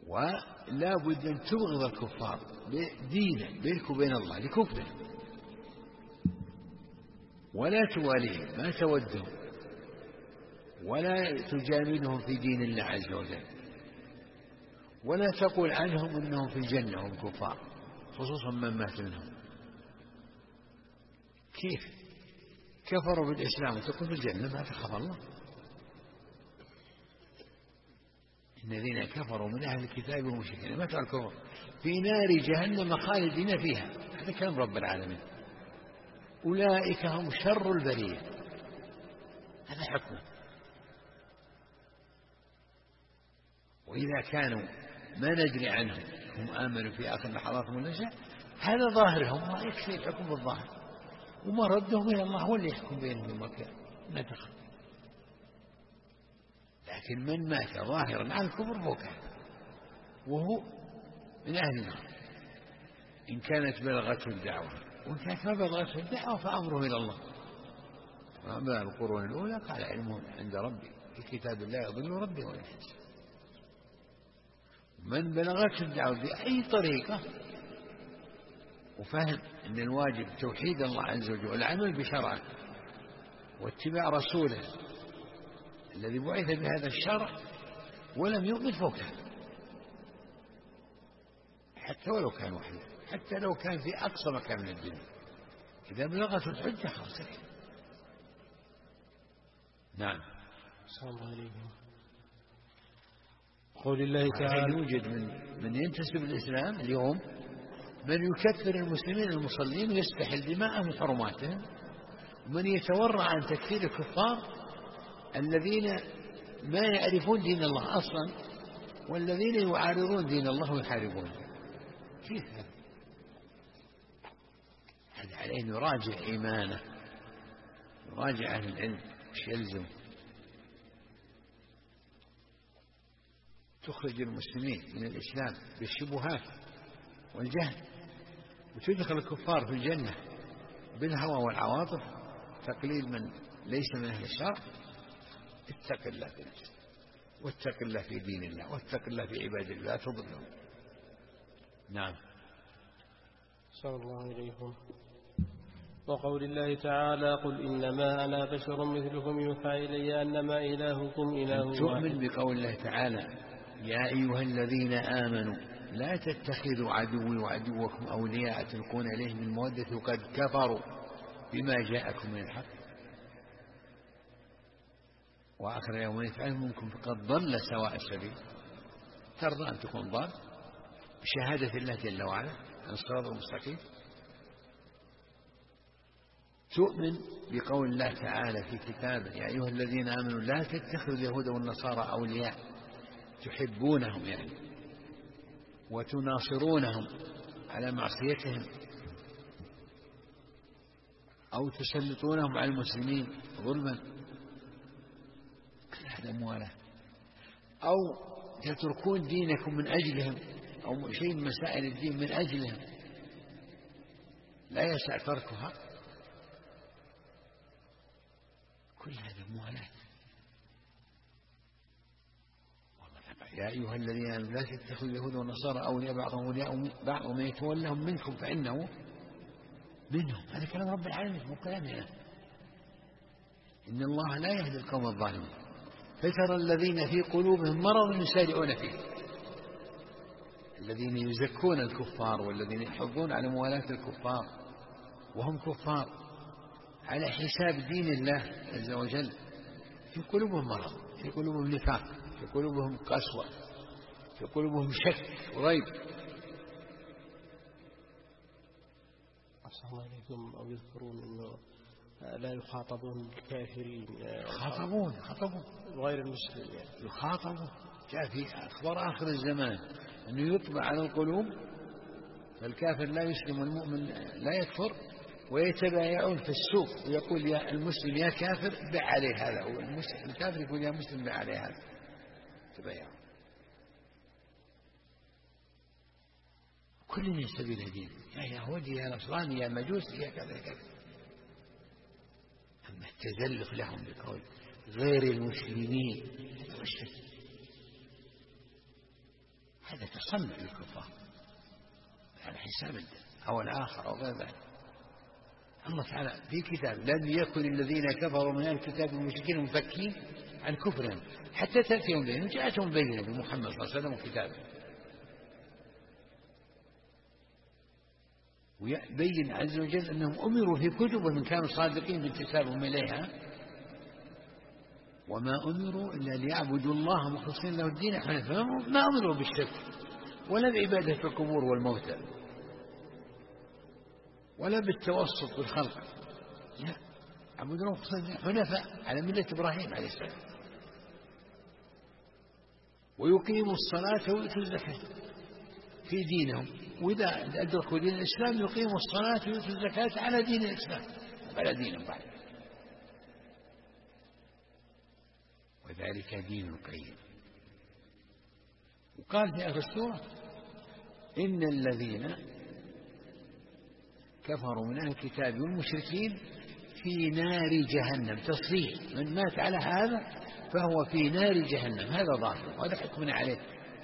ولا بد أن تبغض الكفار دينا بينك وبين الله لكفر، ولا تواليهم ما تودهم ولا تجاملهم في دين الله عز وجل، ولا تقول عنهم أنهم في الجنة هم كفار، خصوصا من مات منهم. كيف كفروا بالإسلام وتقول في الجنة؟ ما تخاف الله. الذين كفروا من أهل الكتاب والمشركين ما تركوا في نار جهنم خالدين فيها، هذا كلام رب العالمين. أولئك هم شر البرية، هذا حكمه. وإذا كانوا ما ندري عنهم هم آمنوا في آخر لحظاتهم ولا شيء، هذا ظاهرهم، ما يكفي الحكم بالظاهر، وما ردهم إلى الله هو اللي يحكم بينهم يوم القيامة، لا تخف. لكن من مات ظاهرا على الكفر فهو كافر وهو من أهل النار إن كانت بلغته الدعوة، وإن كانت ما بلغته الدعوة فأمره إلى الله. وأما القرون الأولى قال علمهم عند ربي في كتاب الله يضل ربي ولا يحسن. من بلغته الدعوة بأي طريقة وفهم أن الواجب توحيد الله عز وجل والعمل بشرعه واتباع رسوله الذي بعث بهذا الشرع ولم يؤمن فهو كافر، حتى ولو كان وحده، حتى لو كان في أقصى مكان من الدنيا، إذا بلغته الحجة خلاص. نعم. صلى الله عليه وسلم. قول الله تعالى: يوجد من ينتسب الإسلام اليوم من يكفر المسلمين المصلين ويستحل دماءهم وحرماتهم، ومن يتورع عن تكفير الكفار الذين ما يعرفون دين الله أصلا، والذين يعارضون دين الله ويحاربونه. كيف هذا عليه أن يراجع إيمانه، يراجع أهل العلم وش يلزم. تخرج المسلمين من الإسلام بالشبهات والجهل، وتدخل الكفار في الجنة بالهوى والعواطف، تقليل من ليس من أهل الشرع. اتق الله في نفسك، واتق الله في دين الله، واتق الله في عباد الله، لا تضلهم. نعم. صلى الله عليه وسلم. وقول الله تعالى: قل إنما أنا بشر مثلكم يوحى إلي أنما إلهكم إله واحد. تؤمن بقول الله تعالى: يا أيها الذين آمنوا لا تتخذوا عدوي وعدوكم أولياء تلقون إليهم بالمودة وقد كفروا بما جاءكم من الحق وآخر يوم يفعل منكم فقد ضل سواء السبيل. ترضى أن تكون ضال بشهادة الله جل وعلا عن الصراط المستقيم؟ تؤمن بقول الله تعالى في كتابه: يا أيها الذين آمنوا لا تتخذوا اليهود والنصارى أولياء تحبونهم يعني وتناصرونهم على معصيتهم أو تسلطونهم على المسلمين ظلما، هذا موالاة. أو تتركون دينكم من أجلهم، أو شيء من مسائل الدين من أجلهم لا يسع تركها، كل هذا موالاة. يا أيها الذين آمنوا لا تتخذوا اليهود والنصارى أولياء بعضهم أولياء بعض ومن يتولهم منكم فإنه منهم. هذا كلام رب العالمين مو كلامنا. إن الله لا يهدي القوم الظالمين. فترى الذين في قلوبهم مرض يسارعون فيه، الذين يزكون الكفار والذين يحضون على موالاة الكفار وهم كفار على حساب دين الله عز وجل، في قلوبهم مرض، في قلوبهم نفاق، في قلوبهم قسوة، في قلوبهم شك وريب. أحسن الله عليكم. أو يذكرون أنه لا يخاطبون الكافرين، خاطبون غير المسلم يعني. يخاطبون. جاء في أخبار آخر الزمان أنه يطبع على القلوب، فالكافر لا يسلم والمؤمن لا يكفر، ويتبايعون في السوق ويقول يا المسلم يا كافر بع عليه هذا، والكافر يقول يا مسلم بع عليه هذا، تبايعون. كل ينسب إلى دين، يا يهودي يا نصراني يا مجوسي يا كذا كذا. أما التزلف لهم بقول غير المسلمين، هذا تصنع للكفار على حساب أو الآخر أو غير ذلك. الله تعالى في كتاب لن يكن الذين كفروا من أهل الكتاب المشركين منفكين عن كفرهم حتى تأتيهم بينهم. جاءتهم بينة بمحمد صلى الله عليه وسلم وكتابه، ويبين عز وجل أنهم أمروا في كتبهم كانوا صادقين بانتسابهم إليها، وما أمروا إلا ليعبدوا الله مخلصين له الدين حنفاء، ما أمروا بالشرك ولا بعبادة القبور والموتى ولا بالتوسط بالخلق، لا، عبدوا الله مخلصين حنفاء على ملة إبراهيم عليه السلام، ويقيموا الصلاة ويؤتوا الزكاة في دينهم، وإذا أدركوا دين الإسلام يقيموا الصلاة ويؤتوا الزكاة على دين الإسلام على دينهم بعد، وذلك دين القيم. وقال في آخر السورة إن الذين كفروا من أهل الكتاب والمشركين في نار جهنم، تصريح من مات على هذا فهو في نار جهنم، هذا ظاهر وهذا حكمنا عليه.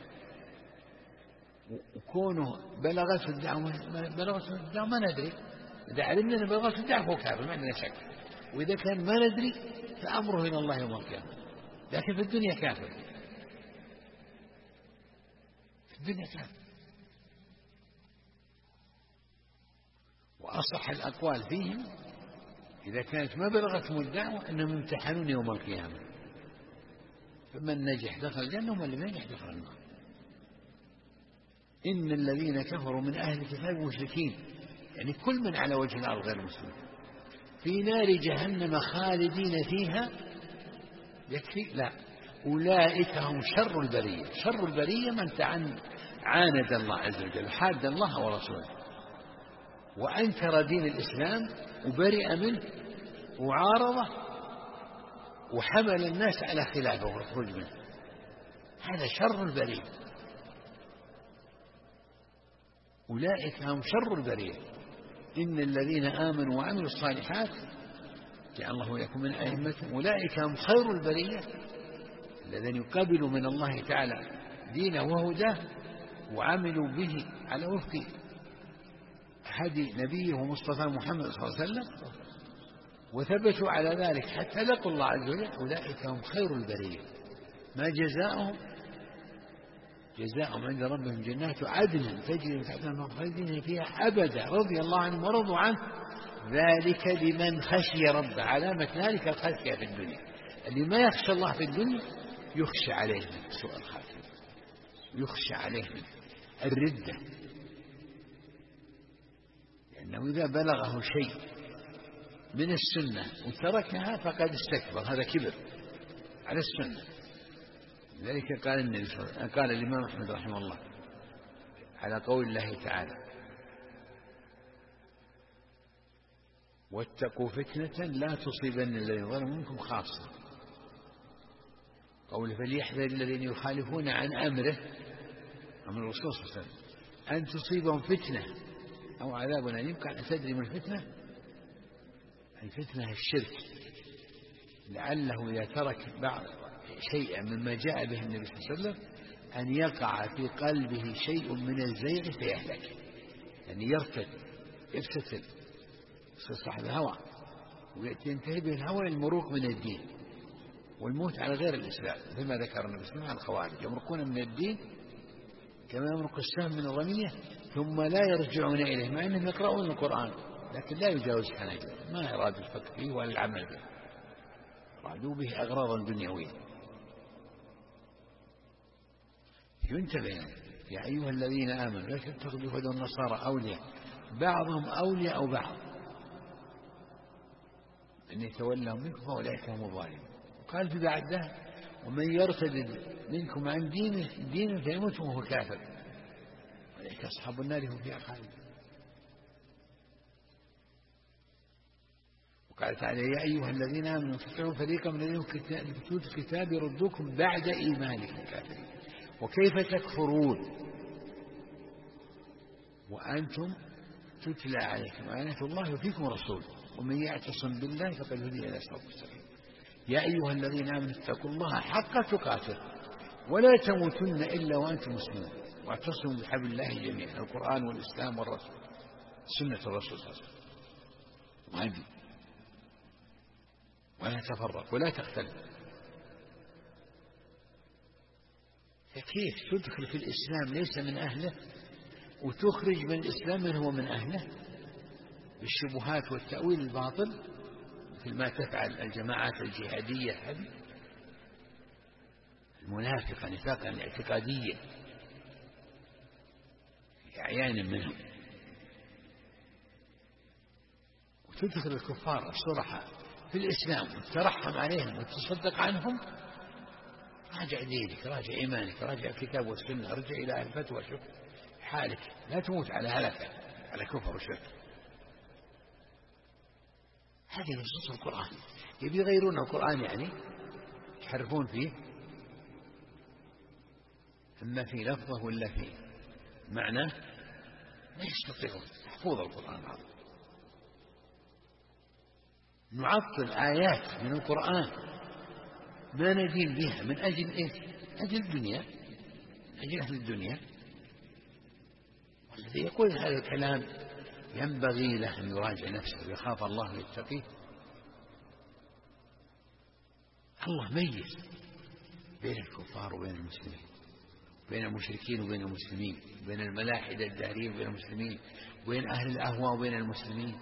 وكونه بلغت الدعوة ما ندري، إذا علمنا أن بلغت الدعوة فهو كافر ما عندنا شك، وإذا كان ما ندري فأمره إلى الله يوم القيامة، لكن في الدنيا كافر، في الدنيا كافر. وأصح الأقوال فيهم إذا كانت ما بلغتهم الدعوة أنهم يمتحنون يوم القيامة، فمن نجح دخل الجنة ومن لم ينجح دخل النار. إن الذين كفروا من أهل الكتاب مشركين، يعني كل من على وجه الأرض غير مسلم، في نار جهنم خالدين فيها. يكفي؟ لا، أولئك هم شر البرية. شر البرية من عاند الله عز وجل، حاد الله ورسوله، وأنكر دين الإسلام وبرئ منه وعارضه وحمل الناس على خلافه والخروج منه، هذا شر البرية. أولئك هم شر البرية. إن الذين آمنوا وعملوا الصالحات جعل الله وإياكم من أئمتهم أولئك هم خير البرية، الذين يقبلوا من الله تعالى دينه وهداه وعملوا به على وفق هدي نبيه ومصطفى محمد صلى الله عليه وسلم وثبتوا على ذلك حتى لقوا الله عز وجل، أولئك هم خير البرية. ما جزاؤهم عند ربهم جنات عدن تجري من تحتها الأنهار خالدين فيها أبدا رضي الله عنهم ورضوا عنه ذلك لمن خشي ربه. علامة ذلك الخشية في الدنيا، اللي ما يخشى الله في الدنيا يخشى عليه من سوء الخاتمة، يخشى عليه من الردة، لأنه إذا بلغه شيء من السنة وتركها فقد استكبر، هذا كبر على السنة. لذلك قال الإمام أحمد رحمه الله على قول الله تعالى واتقوا فتنة لا تصيبن الذين ظلموا منكم خاصة، قول فليحذر الذين يخالفون عن أمره، أمر الرسول صلى الله عليه وسلم، أن تصيبهم فتنة أو عذاب أليم. قال تدري من الفتنة؟ الفتنة الشرك، لعله إذا ترك بعض شيئا مما جاء به النبي صلى الله عليه وسلم أن يقع في قلبه شيء من الزيغ فيهلك، يعني يرتد يفتتل يصير صاحب هوى وينتهي به الهوى المروق من الدين والموت على غير الإسلام، مثل ما ذكر النبي صلى الله عليه وسلم عن الخوارج يمرقون من الدين كما يمرق السهم من الرمية ثم لا يرجعون إليه، مع أنهم يقرؤون القرآن لكن لا يجاوز حناجرهم، ما أرادوا الفكر فيه ولا العمل به، أرادوا به أغراضا دنيوية. ينتبه يا أيها الذين آمنوا لا تتخذوا اليهود والنصارى أولياء بعضهم أولياء بعض أن يتولوا منكم فأولئك هم الظالمون. قال في بعده ومن يرتد منكم عن دينه فيموت وهو كافر أولئك أصحاب النار هم فيها خالدون. وقال تعالى يا أيها الذين آمنوا تطيعوا فريقا من الذين أوتوا الكتاب يردوكم بعد إيمانكم كافرين وكيف تكفرون وأنتم تتلى عليكم آيات الله وفيكم رسول ومن يعتصم بالله فقد هدي إلى صراط مستقيم. يا أيها الذين آمنوا اتقوا الله حق تقاته ولا تموتن إلا وأنتم مسلمون واعتصموا بحبل الله جميعا، القرآن والإسلام والرسول، سنة الرسول صلى الله عليه وسلم، وهدي، ولا تفرق ولا تختلف. فكيف تدخل في الإسلام ليس من أهله وتخرج من الإسلام من هو من أهله بالشبهات والتأويل الباطل مثل ما تفعل الجماعات الجهادية هذه المنافقة نفاقا اعتقاديا في أعيان منهم، وتدخل الكفار الصرحاء في الإسلام وتترحم عليهم وتصدق عنهم. راجع دينك، راجع إيمانك، راجع الكتاب والسنة، ارجع إلى أهل الفتوى، شوف حالك، لا تموت على هلكة على كفر وشرك. هذه نصوص القرآن. يبي يغيرون القرآن يعني يحرفون فيه، إما في لفظه ولا في معناه، لا يستطيعون يحفظ القرآن العظيم. نعطل آيات من القرآن ما ندين بها من أجل إيه؟ أجل الدنيا، أجل أهل الدنيا. والذي يقول هذا الكلام ينبغي له أن يراجع نفسه ويخاف الله ويتقيه. الله ميز بين الكفار وبين المسلمين، بين المشركين وبين المسلمين، بين الملاحدة الدارين وبين المسلمين، وبين أهل الأهواء وبين المسلمين.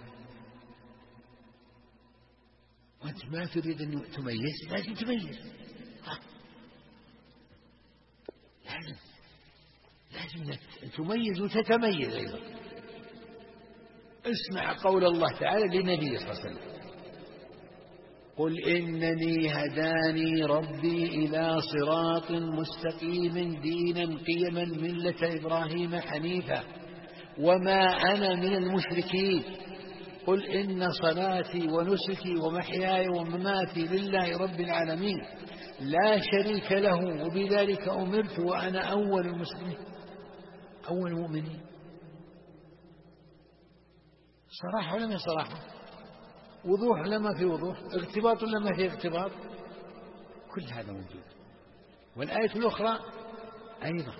وأنت ما تريد أن تميز، لازم تميز، لازم تميز وتتميز أيضا. اسمع قول الله تعالى للنبي صلى الله عليه وسلم: قل إنني هداني ربي إلى صراط مستقيم دينا قيما ملة إبراهيم حنيفا وما أنا من المشركين. قل إن صلاتي ونسكي ومحياي ومماتي لله رب العالمين لا شريك له وبذلك أمرت وأنا أول المسلمين، أول المؤمنين. صراحة ولا ما صراحة؟ وضوح ولا ما في وضوح؟ اغتباط ولا ما في اغتباط؟ كل هذا موجود. والآية الأخرى أيضا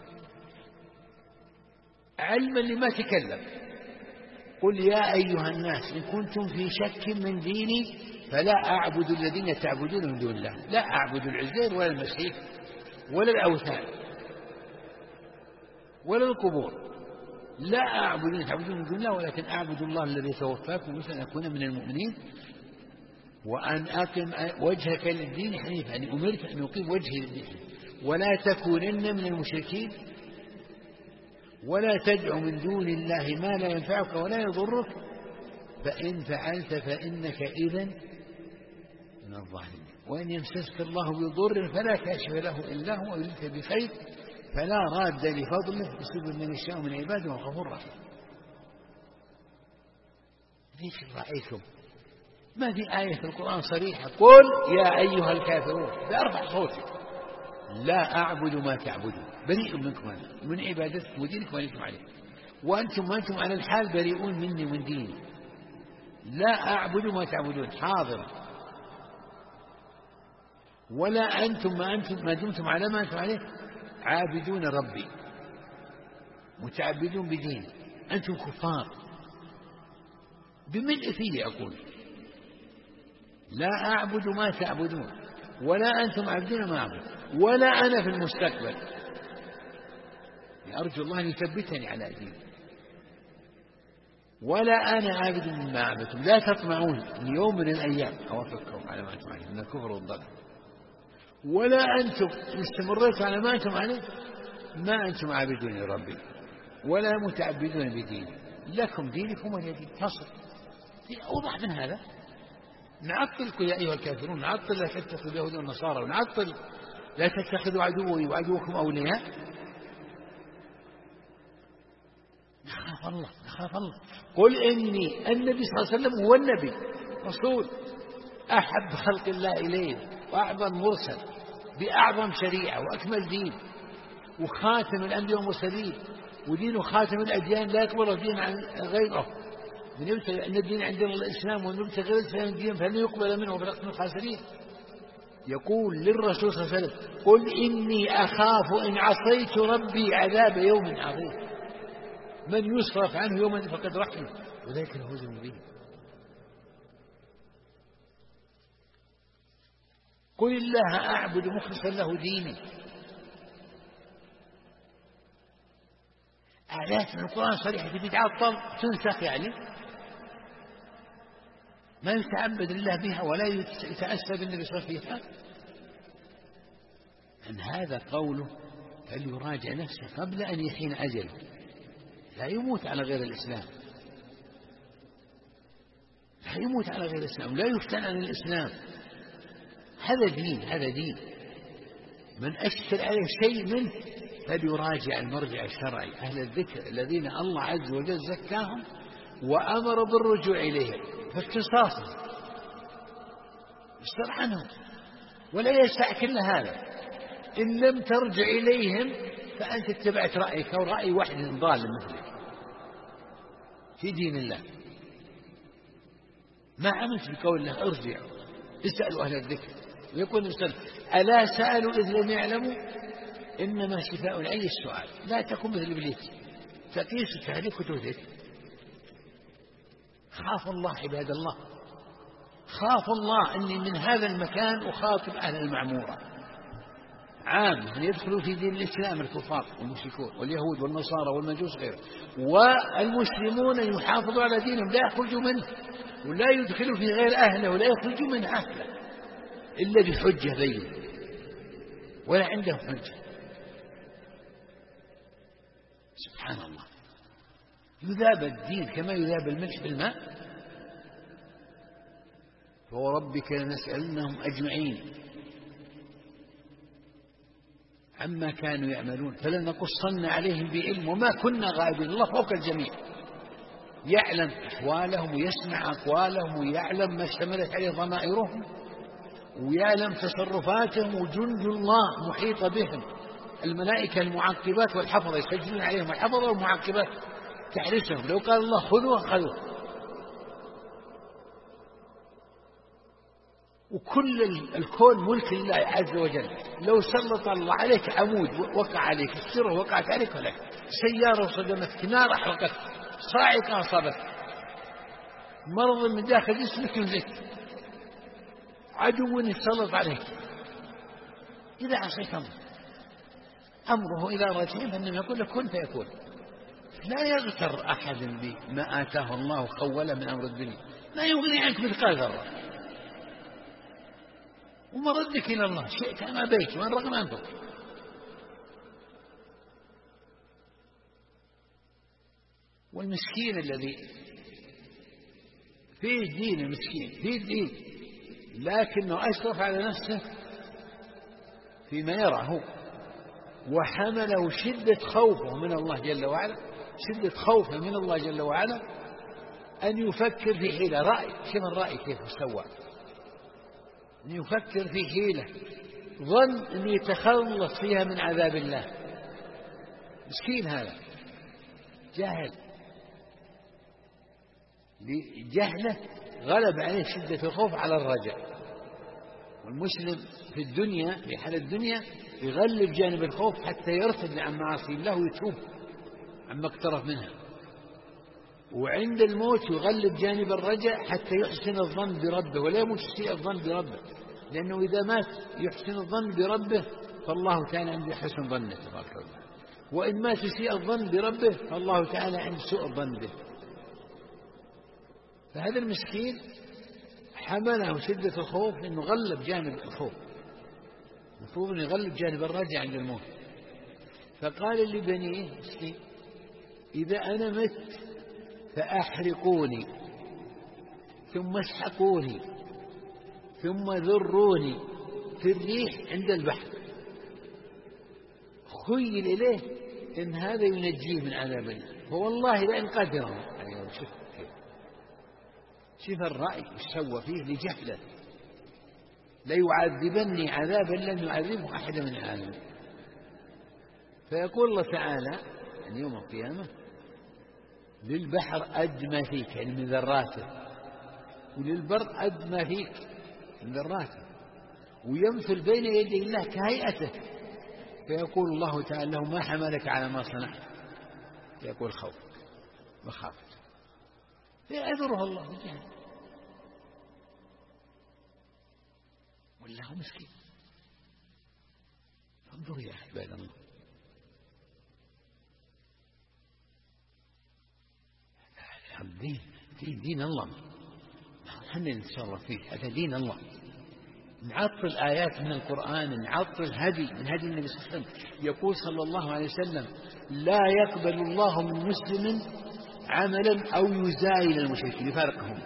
علما لما تكلم: قل يا أيها الناس إن كنتم في شك من ديني فلا أعبد الذين تعبدون من دون الله. لا أعبد العزير ولا المسيح ولا الأوثان ولا القبور، لا أعبد الذين تعبدون من دون الله، ولكن أعبد الله الذي توفاكم مثل أن أكون من المؤمنين وأن أقم وجهك للدين حنيفا، يعني أمرت أن أقيم وجهي للدين ولا تكونن من المشركين ولا تدع من دون الله ما لا ينفعك ولا يضرك فإن فعلت فإنك إذن من الظالمين. وإن يمسسك الله بضر فلا كاشف له إلا هو ويردك بخير فلا راد لفضله يصيب من يشاء من عباده وغفور رحيم. ليش رأيتم ما في آية في القرآن صريحة قل يا أيها الكافرون بأرفع صوتك لا أعبد ما تعبدون، بريء منكم أنا من عبادتكم ودينكم وأنتم عليه، وأنتم على الحال بريئون مني ومن ديني. لا أعبد ما تعبدون حاضر، ولا أنتم ما دمتم على ما أنتم عليه عابدون ربي متعبدون بدين. أنتم كفار بملء فيه أقول لا أعبد ما تعبدون ولا أنتم عابدون ما أعبد ولا أنا في المستقبل. أرجو الله أن يثبتني على دين. ولا أنا عابد مما عبدتم لا تطمعون يوم من الأيام أوافقكم على ما أنتم عليه من الكفر والضلال، ولا أنتم استمريتوا على ما أنتم عليه ما أنتم عابدون لربي ولا متعبدون بديني لكم دينكم ولي دين. فصل أوضح من هذا. نعطلكم يا أيها الكافرون، نعطل لا تتخذوا اليهود والنصارى، ونعطل لا تتخذوا عدوي وعدوكم أولياء. نخاف الله نخاف الله. قل إني النبي صلى الله عليه وسلم هو النبي رسول أحب خلق الله إليه وأعظم مرسل بأعظم شريعة وأكمل دين وخاتم الأنبياء والمرسلين، ودين خاتم الأديان لا يقبل دين عن غيره. من يبتغي أن الدين عندنا الإسلام ومن يبتغي غير الإسلام دين فلن يقبل منه وبلغ من الخاسرين. يقول للرسول صلى الله عليه وسلم قل إني أخاف إن عصيت ربي عذاب يوم عظيم من يصرف عنه يوما فقد رحمه وذلك الفوز المبين. قل الله أعبد مخلصا له ديني. آيات من القرآن صريحة بتعطل تنسخ، يعني ما يتعبد الله بها ولا يتأسى بالنبي صلى الله عليه وسلم. أن هذا قوله فليراجع نفسه قبل أن يحين أجله، لا يموت على غير الإسلام، لا يموت على غير الإسلام، لا يفتن عن الإسلام. هذا دين، هذا دين. من أشكل عليه شيء منه فليراجع المرجع الشرعي، أهل الذكر الذين الله عز وجل زكاهم وأمر بالرجوع إليهم فاختصاصهم يستر عنهم، ولا يسع كل هذا. إن لم ترجع إليهم فأنت اتبعت رأيك أو رأي واحد ضال مثلك في دين الله، ما عملت بقول الله ارجع اسألوا أهل الذكر. ويقول الإنسان ألا سألوا إذ لم يعلموا إنما شفاء العي السؤال. لا تكن مثل إبليس تقيس التهليك وتهلك. خاف الله عباد الله، خاف الله. أني من هذا المكان أخاطب أهل المعمورة عام أن يدخلوا في دين الإسلام الكفار والمشركون واليهود والنصارى والمجوس غيره، والمسلمون يحافظوا على دينهم لا يخرجوا منه ولا يدخلوا في غير أهله ولا يخرجوا من أهله إلا بحجة بينة ولا عندهم حجة. سبحان الله، يذاب الدين كما يذاب الملح بالماء. فوربك لنسألنهم أجمعين عما كانوا يعملون فلنقصن عليهم بعلم وما كنا غائبين. الله فوق الجميع، يعلم أحوالهم ويسمع أقوالهم ويعلم ما اشتملت عليه ضمائرهم ويعلم تصرفاتهم، وجند الله محيط بهم، الملائكة المعقبات والحفظة يسجلون عليهم، الحفظة والمعقبات تحرسهم، لو قال الله خذوه خذوه. وكل الكون ملك الله عز وجل، لو سلط الله عليك عمود وقع عليك، السرة وقعت عليك ولك، سيارة صدمتك، نار أحرقت، صاعقة أصابتك، مرض من داخل جسمك يهلك، عدو يتسلط عليك، إذا عصيت أمره إذا رجعين فإنما يقول لك كن فيكون. لا يغتر أحد بما آتاه الله خوله من أمر الدنيا، لا يغني عنك مثقال ذرة، ومردك إلى الله شئت أم أبيت وإن رغم أنفك. والمسكين الذي فيه دين، المسكين فيه دين لكنه أشرف على نفسه فيما يرى هو، وحمله شدة خوفه من الله جل وعلا، شدة خوفه من الله جل وعلا أن يفكر في حيلة. رأي، شوف الرأي كيف سوى، أن يفكر في حيلة ظن أن يتخلص فيها من عذاب الله. مسكين هذا جاهل، جهله غلب عليه شدة الخوف على الرجاء. والمسلم في الدنيا، في حال الدنيا، يغلب جانب الخوف حتى يرتد عن معاصي الله ويتوب عما اقترف منها، وعند الموت يغلب جانب الرجاء حتى يحسن الظن بربه ولا يموت يسيء الظن بربه، لأنه إذا مات يحسن الظن بربه فالله تعالى عنده حسن ظنه تبارك وتعالى، وإن مات يسيء الظن بربه فالله تعالى عنده سوء الظن به. فهذا المسكين حمله شدة الخوف لأنه غلب جانب الخوف، المفروض أن يغلب جانب الرجاء عند الموت. فقال لبنيه إذا أنا مت فأحرقوني ثم اسحقوني ثم ذروني في الريح عند البحر. خيل إليه إن هذا ينجيه من عذاب الله، فوالله لئن قدرهم. شوف الرأي ايش سوى فيه لجهله، ليعذبني عذابا لم يعذبه أحد من العالمين. فيقول الله تعالى أن يوم القيامة للبحر أدمى فيك، يعني من ذراته، وللبر أدمى فيك من ذراته، ويمثل بين يدي الله كهيئته، فيقول الله تعالى له: ما حملك على ما صنعت؟ يقول: خوفك، مخافته، فيعذره الله بالجهل. والله مسكين. انظروا يا عباد الله، الدين دين الله، نحن نتصرف فيه، هذا دين الله. نعطل آيات من القرآن، نعطل هدي من هدي النبي صلى الله عليه وسلم. يقول صلى الله عليه وسلم: لا يقبل الله من مسلم عملا أو يزايل المشركين، يفارقهم.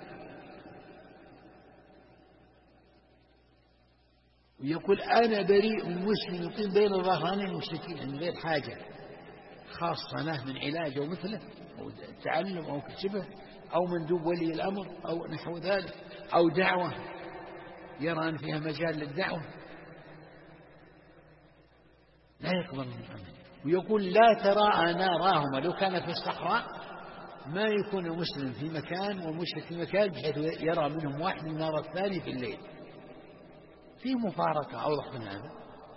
ويقول: أنا بريء من مسلم يقيم بين ظهراني المشركين من غير حاجة خاصة له من علاج أو مثله أو تعلم أو شبه أو مندوب ولي الأمر أو نحو ذلك أو دعوة يرى أن فيها مجال للدعوة، لا يقبل من عمل. ويقول: لا تراءى ناراهما، لو كان في الصحراء ما يكون المسلم في مكان والمشرك في مكان بحيث يرى منهم واحد النار الثاني في الليل. في مفارقة أوضح من هذا.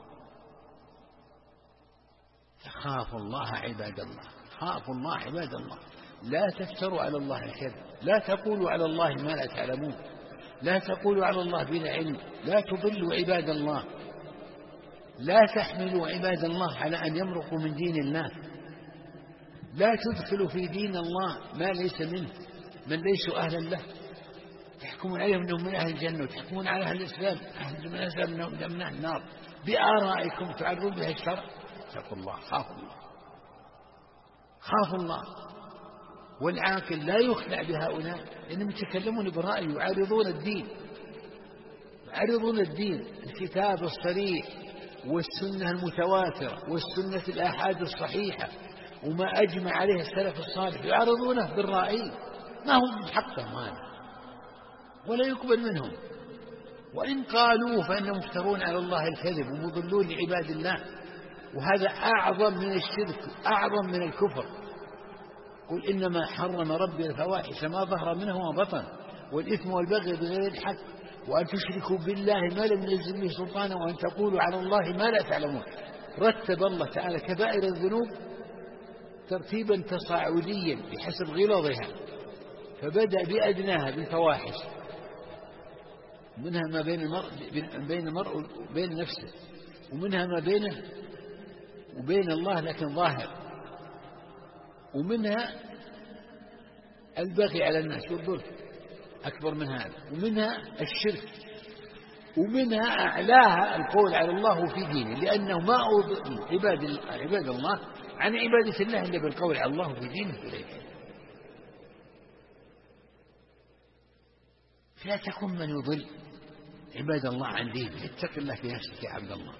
خافوا الله عباد الله، خافوا الله عباد الله، لا تفتروا على الله الكذب، لا تقولوا على الله ما لا تعلمون، لا تقولوا على الله بلا علم، لا تضلوا عباد الله، لا تحملوا عباد الله على أن يمرقوا من دين الله، لا تدخلوا في دين الله ما ليس منه من ليسوا أهلا له، تحكمون عليهم أنهم من أهل الجنة وتحكمون على أهل الإسلام أهل من الإسلام من أهل النار بآرائكم تعرضون بها الشرع. اتقوا الله، خافوا الله، خافوا الله. والعاقل لا يخدع بهؤلاء لأنهم يتكلمون برأي ويعارضون الدين، يعارضون الدين، الكتاب الصريح والسنة المتواترة والسنة الآحاد الصحيحة وما أجمع عليه السلف الصالح، يعارضونه بالرأي، ما هم حقهم هذا ولا يقبل منهم. وإن قالوا فإنهم يفترون على الله الكذب ومضلون لعباد الله، وهذا أعظم من الشرك، أعظم من الكفر. قل: إنما حرم ربي الفواحش ما ظهر منه وبطن والإثم والبغي بغير الحق وأن تشركوا بالله ما لم ينزل به سلطانا وأن تقولوا على الله ما لا تعلمون. رتب الله تعالى كبائر الذنوب ترتيبا تصاعديا بحسب غلظها، فبدأ بأدناها بالفواحش، منها ما بين المرء وبين نفسه، ومنها ما بينه وبين الله لكن ظاهر، ومنها البغي على الناس والظلم أكبر من هذا، ومنها الشرك، ومنها أعلاها القول على الله في دينه، لأنه ما أوضع عباد الله عن عبادة الله إلا بالقول على الله في دينه إليه. فلا تكن من يضل عباد الله عن دينه، اتق الله في نفسك يا عبد الله.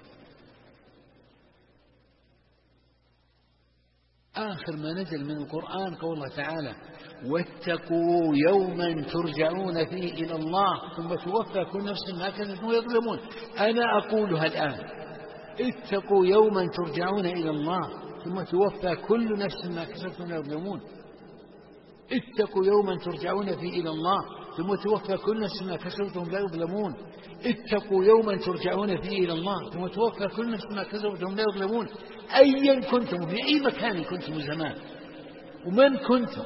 آخر ما نزل من القرآن قول الله تعالى: واتقوا يوما ترجعون فيه إلى الله ثم توفى كل نفس ما كسبت وهم يظلمون. أنا أقولها الآن: اتقوا يوما ترجعون إلى الله ثم توفى كل نفس ما كسبت وهم يظلمون. اتقوا يوما ترجعون فيه إلى الله ثم توفى كل نفس ما كسبت وهم لا يظلمون. اتقوا يوما ترجعون فيه إلى الله ثم توفى كل نفس ما كسبت وهم لا يظلمون. أيا كنتم، في أي مكان كنتم زمان ومن كنتم.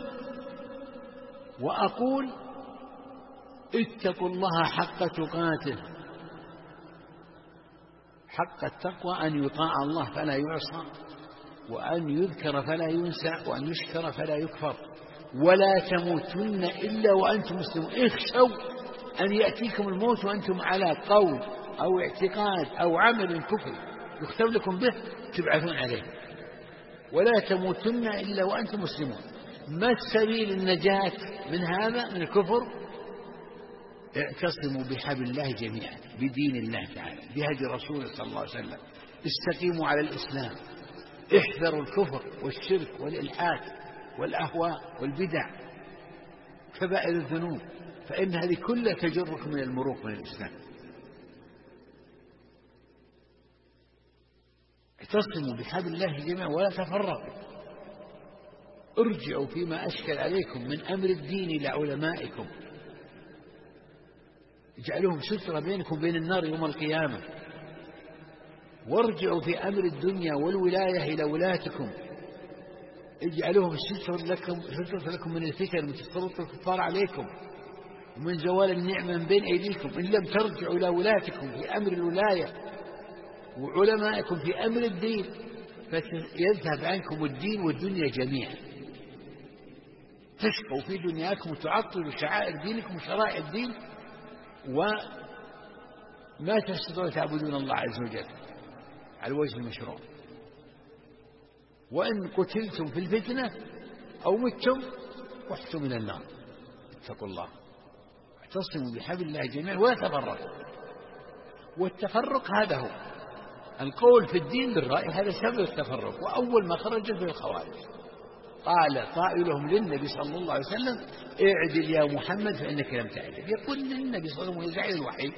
وأقول: اتقوا الله حق تقاته، حق التقوى أن يطاع الله فلا يعصى، وأن يذكر فلا ينسى، وأن يشكر فلا يكفر، ولا تموتن إلا وأنتم مسلمون. اخشوا أن يأتيكم الموت وأنتم على قول أو اعتقاد أو عمل كفر يختم لكم به تبعثون عليه، ولا تموتن إلا وأنتم مسلمون. ما السبيل النجاة من هذا من الكفر؟ اعتصموا بحبل الله جميعا، بدين الله تعالى، بهدي رسوله صلى الله عليه وسلم، استقيموا على الإسلام، احذروا الكفر والشرك والإلحاد والأهواء والبدع كبائر الذنوب، فإن هذه كلها تجركم من المروق من الإسلام. اعتصموا بحبل الله جميعا ولا تفرقوا، ارجعوا فيما أشكل عليكم من أمر الدين إلى علمائكم، اجعلوهم سترة بينكم وبين النار يوم القيامة. وارجعوا في أمر الدنيا والولاية إلى ولاتكم، اجعلوهم سترة لكم من الفتن، من تسلط الكفار عليكم، ومن زوال النعمة من بين أيديكم، إن لم ترجعوا إلى ولاتكم في أمر الولاية وعلمائكم في أمر الدين فيذهب عنكم الدين والدنيا جميعا، تشقوا في دنياكم وتعطلوا شعائر دينكم وشرائع الدين، وما تستطيعون تعبدون الله عز وجل على الوجه المشروع. وإن قتلتم في الفتنة أو متم وحتم من النار. اتقوا الله واعتصموا بحبل الله جميعا ولا تفرقوا. والتفرق هذا هو القول في الدين بالرأي، هذا سبب التفرق. وأول ما خرج في الخوارج قال قائلهم للنبي صلى الله عليه وسلم اعدل يا محمد فإنك لم تعدل. يقول للنبي صلى الله عليه وسلم يزعل الوحي،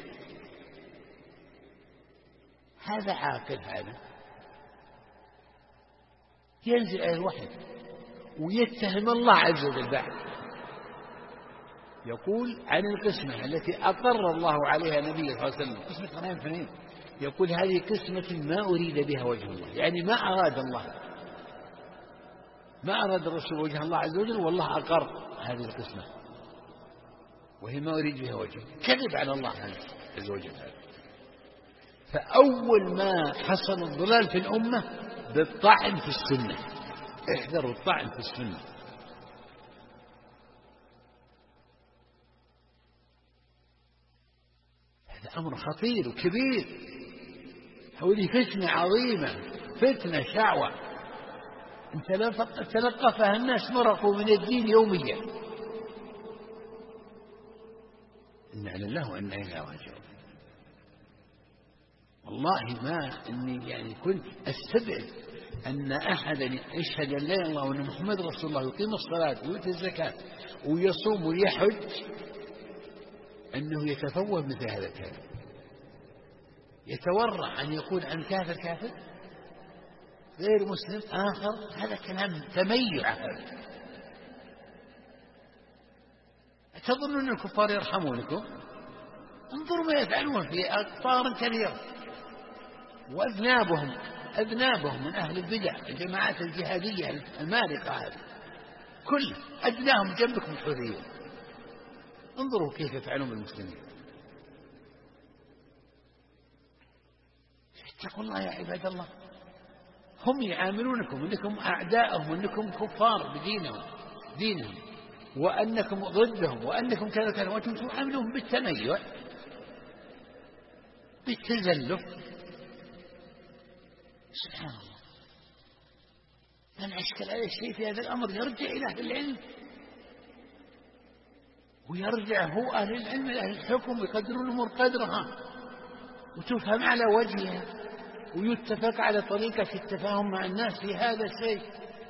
هذا عاقل، هذا ينزل على الوحي ويتهم الله عز وجل بعد. يقول عن القسمة التي أقر الله عليها نبيه صلى الله عليه وسلم، قسمة غنائم، يقول هذه قسمة ما أريد بها وجه الله، يعني ما أراد الله، ما أراد الرسول وجه الله عز وجل، والله أقر هذه القسمة وهي ما أريد بها وجهه. كذب على الله عز وجل. فأول ما حصل الضلال في الأمة بالطعن في السنة، احذروا الطعن في السنة. هذا أمر خطير وكبير، هذه فتنة عظيمة، فتنة شعوة تلقفها الناس مرقوا من الدين يوميا. إنا لله وإنا إليه راجعون. والله ما إني يعني كنت أستبعد أن أحدا يشهد أن لا إله إلا الله وأن محمد رسول الله ويقيم الصلاة ويؤتي الزكاة ويصوم ويحج أنه يتفوه مثل هذا الكلام، يتورع أن يقول عن كافر غير مسلم آخر، هذا كلام تميع. تظنون الكفار يرحمونكم؟ انظروا ما يفعلون في أقطار كثيرة، وأذنابهم من أهل البدع الجماعات الجهادية المارقة هذه كل أدناهم جنبكم الحوثيين. انظروا كيف يفعلون بالمسلمين. اتقوا الله يا عباد الله. هم يعاملونكم أنكم أعداءهم وأنكم كفار بدينهم وأنكم ضدهم وأنكم كذا وأنتم تعاملون بالتميع بالتزلف. سبحان الله. من أشكل على الشيء في هذا الأمر يرجع إلى أهل العلم، ويرجع هو أهل العلم أهل الحكم ويقدرون الأمور قدرها وتفهم على وجهها ويتفق على طريقة التفاهم مع الناس في هذا الشيء.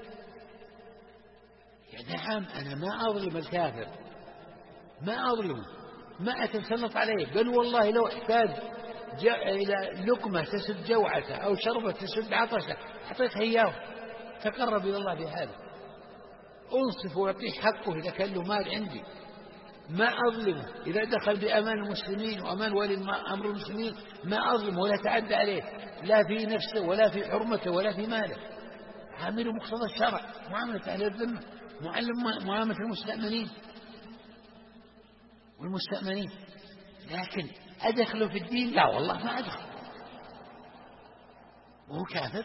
يا نعم أنا ما أظلم الكافر، ما أظلمه، ما أتسلط عليه، بل والله لو احتاج إلى لقمة تسد جوعته أو شربة تسد عطشه أعطيته إياه، تقرب إلى الله بهذا، أنصف وأعطيه حقه إذا كان له مال عندي، ما أظلمه إذا دخل بأمان المسلمين وأمان ولي أمر المسلمين، ما أظلمه ولا تعدى عليه لا في نفسه ولا في حرمته ولا في ماله. عامل مقتضى الشرع، معاملة أهل الذمة، معاملة المستأمنين والمستأمنين. لكن أدخله في الدين؟ لا والله ما أدخل وهو كافر.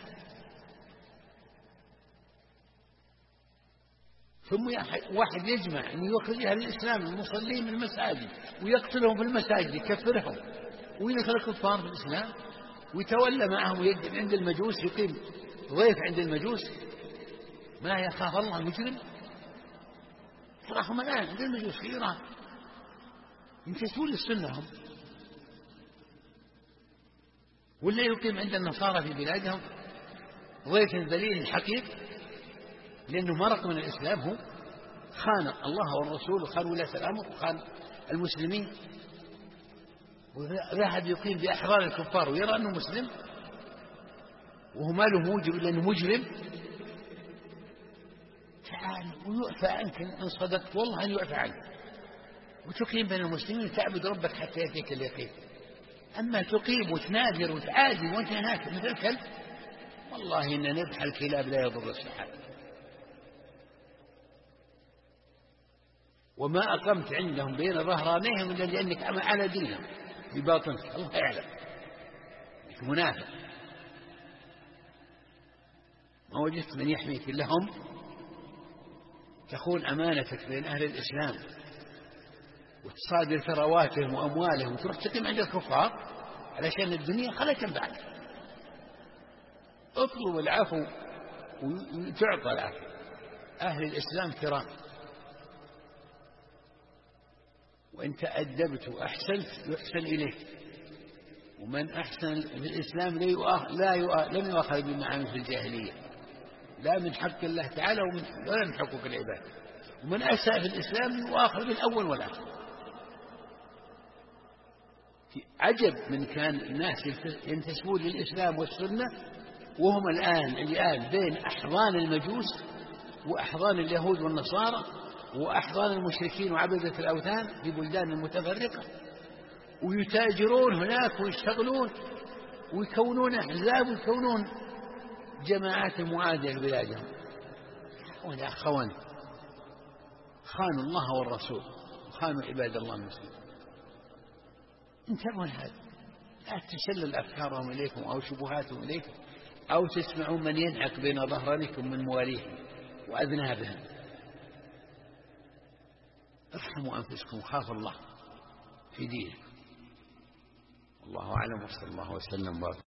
ثم واحد يجمع أن يخرج أهل الإسلام المصلين من المساجد ويقتلهم في المساجد يكفرهم ويدخل الكفار في الإسلام ويتولى معهم ويقعد عند المجوس يقيم ضيف عند المجوس، ما يخاف الله مجرم. تراهم الآن عند المجوس في إيران ينتسبون للسنة هم، ولا يقيم عند النصارى في بلادهم ضيف ذليل حقير لأنه مرق من الإسلام، هو خان الله والرسول وخان ولاة الأمر وخان المسلمين، وذهب يقيم بأحرار الكفار ويرى أنه مسلم وهو ما له موجب إلا أنه مجرم. تعال ويعفى عنك إن صدقت، والله أن يعفى عنك وتقيم بين المسلمين وتعبد ربك حتى يأتيك اليقين. أما تقيم وتناذر وتعادي وأنت هناك مثل الكلب، والله إن نبح الكلاب لا يضر السحاب. وما أقمت عندهم بين ظهرانيهم إلا لأنك على دينهم بباطنك، الله يعلم أنك منافق، ما وجدت من يحميك لهم، تخون أمانتك بين أهل الإسلام وتصادر ثرواتهم وأموالهم وتروح تقيم عند الكفار علشان الدنيا خلا تنفعك. اطلب العفو وتعطى العفو. أهل الإسلام كرام، وإن تأدبت وأحسنت يحسن إليك، ومن أحسن في الإسلام لم يؤاخذ بما عمل في الجاهلية، لا من حق الله تعالى ولا من حقوق العباد. ومن أساء في الإسلام يؤاخذ بالأول والآخر. عجب من كان الناس ينتسبون للإسلام والسنة وهم الآن بين أحضان المجوس وأحضان اليهود والنصارى وأحضان المشركين وعبدة الأوثان في بلدان متفرقة، ويتاجرون هناك ويشتغلون ويكونون أحزاب ويكونون جماعات معادية لبلادهم. ولا خونوا الله والرسول وخانوا عباد الله المسلمين. انتبهوا لهذا، لا تشلل أفكارهم إليكم أو شبهاتهم إليكم أو تسمعون من ينعق بين ظهرانكم من مواليهم وأذنابهم. ارحموا أنفسكم، خافوا الله في دينكم. الله أعلم، وصلى الله وسلم وبارك.